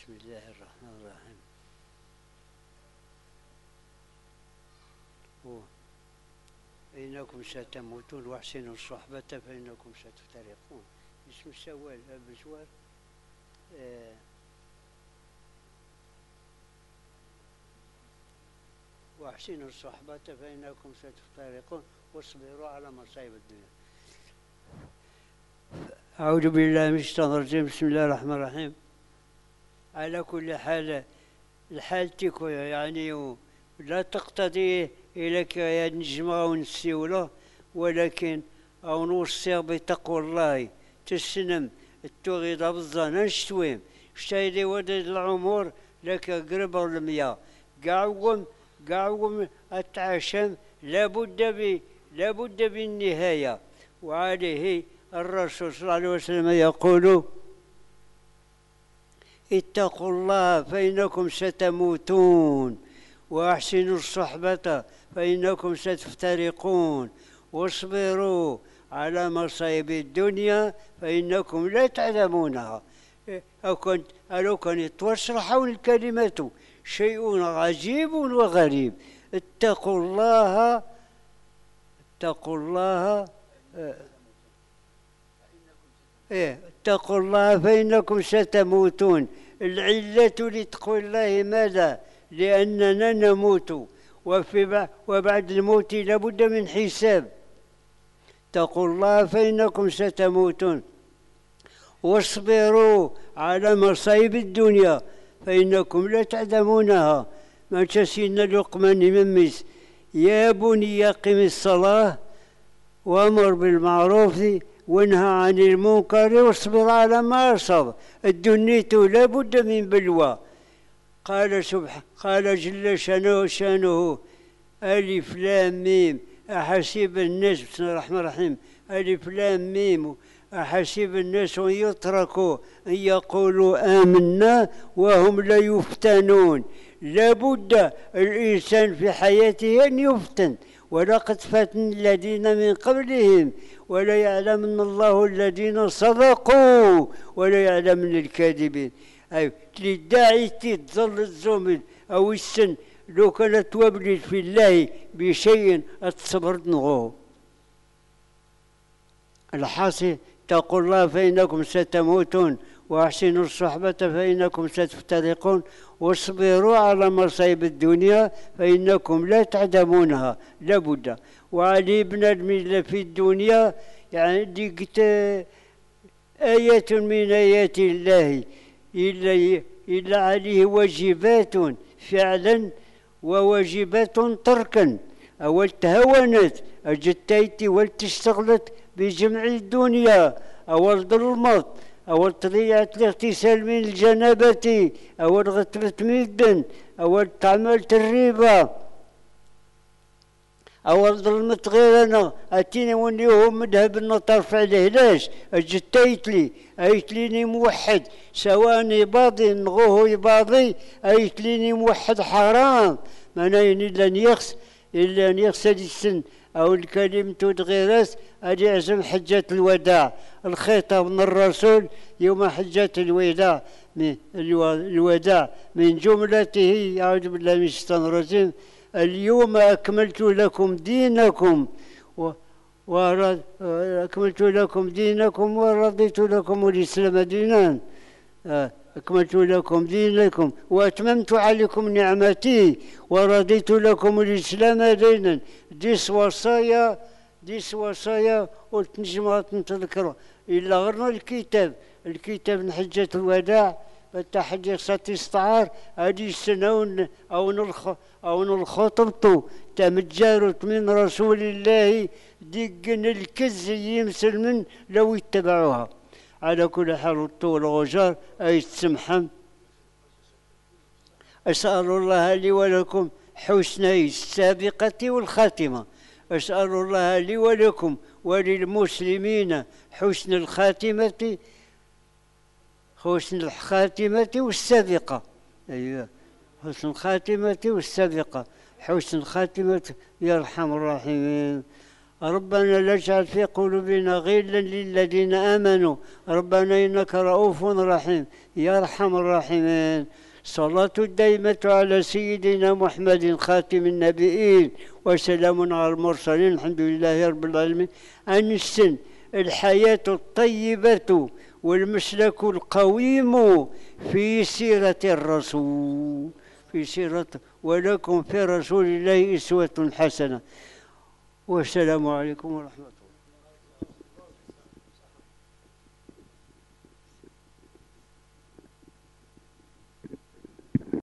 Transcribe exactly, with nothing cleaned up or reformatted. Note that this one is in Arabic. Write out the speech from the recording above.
بسم الله الرحمن الرحيم. إنكم ستموتون واحسنوا الصحبة فإنكم ستفترقون. اسم السوال بجوار آه واحسنوا الصحبة فإنكم ستفترقون واصبروا على مصائب الدنيا. أعوذ بالله من الشيطان الرجيم. بسم الله الرحمن الرحيم. على كل حال الحال تيكو يعني لا تقتضي إليك يا نجمة ونسيولة، ولكن أو نوصي بتقوى الله تسنم التوغيد بالظن نشتويم شتايدي ودد العمر لك قرب المياه قاوم قاوم التعشم لابد ب لابد بالنهاية. وعليه الرسول صلى الله عليه وسلم يقول: اتقوا الله فإنكم ستموتون وأحسنوا الصحبة فإنكم ستفترقون واصبروا على مصائب الدنيا فإنكم لا تعلمونها. أو كنت ألو كان توصل الكلمة شيء عجيب وغريب. اتقوا الله اتقوا الله إيه اتقوا الله فإنكم ستموتون. العلة لتقوى الله ماذا؟ لأننا نموت، وفي وبعد الموت لابد من حساب. اتقوا الله فإنكم ستموتون واصبروا على مصائب الدنيا فإنكم لا تعلمونها. ما تسين لقمان ممس: يا بني قم الصلاة وأمر بالمعروف وانهى عن المنكر واصبر على ما أصاب. الدنيا لابد من بلوى. قال سبحانه قال جل شانه شانه: ألف لام ميم أحسب الناس، بسم الله الرحمن الرحيم، ألف لام ميم أحسب الناس أن يتركوا أن يقولوا آمنا وهم لا يفتنون. لابد الإنسان في حياته أن يفتن. ولقد فتن الذين من قبلهم ولا يعلمن الله الذين صدقوا ولا يعلمن الكاذبين. أي للداعي تظل الزمن أو السن لو كانت وبلت في الله بشيء أتصبر نغوه. الحاصل: اتقوا الله فإنكم ستموتون وأحسنوا الصحبة فإنكم ستفترقون واصبروا على مصائب الدنيا فإنكم لا تعدمونها. لابد. وعلي بن الملة في الدنيا يعني ديكت آية من آيات الله إلا إلا عليه واجبات فعلا وواجبات تركا. أول تهونت أجتيتي والتشتغلت بجمع الدنيا، أول ظلمت، أول طليعة الاغتسال من الجنابة، أول غتبت من الدن، أول تعملت الربا، أول ظلمت غير أنا أتيني وني هو مذهب النطرف عليه. لاش أجتيت لي أيت ليني موحد سواء باضي نغوه باضي أيت ليني موحد حرام. ما ناين إلا أن يخس إلا أن يخسر السن أو الكلمة تغيرس أدي عزم حجة الوداع. الخطاب من الرسول يوم حجة الوداع من الوداع من جملته: أعوذ بالله من الشيطان الرجيم، اليوم أكملت لكم دينكم و أكملت لكم دينكم ورضيت لكم الإسلام دينا. أكملت لكم دينكم وأتممت عليكم نعمتي ورضيت لكم الإسلام دينا. ديس وصايا ديس وصايا قلت نجمات نتذكرها إلا غير الكتاب الكتاب من حجة الوداع التحدي خصات استعار هذه السنة أو نلخ أو نلخطبتو تمجارت من رسول الله دقن الكز يمسل من لو يتبعوها. على كل حال الطول غجار أي السمحة. أسأل الله لي ولكم حسن السابقة والخاتمة. أسأل الله لي ولكم وللمسلمين حسن الخاتمة حسن الخاتمة والسابقة. أيوة، حسن الخاتمة والسابقة. حسن الخاتمة يا أرحم الراحمين. ربنا لا تجعل في قلوبنا غلا للذين آمنوا ربنا إنك رؤوف رحيم يا أرحم الراحمين. صلاة دائمة على سيدنا محمد خاتم النبيين وسلام على المرسلين الحمد لله رب العالمين. أن السن الحياة الطيبة والمسلك القويم في سيرة الرسول في سيرة ولكم في رسول الله أسوة حسنة. والسلام عليكم ورحمة الله.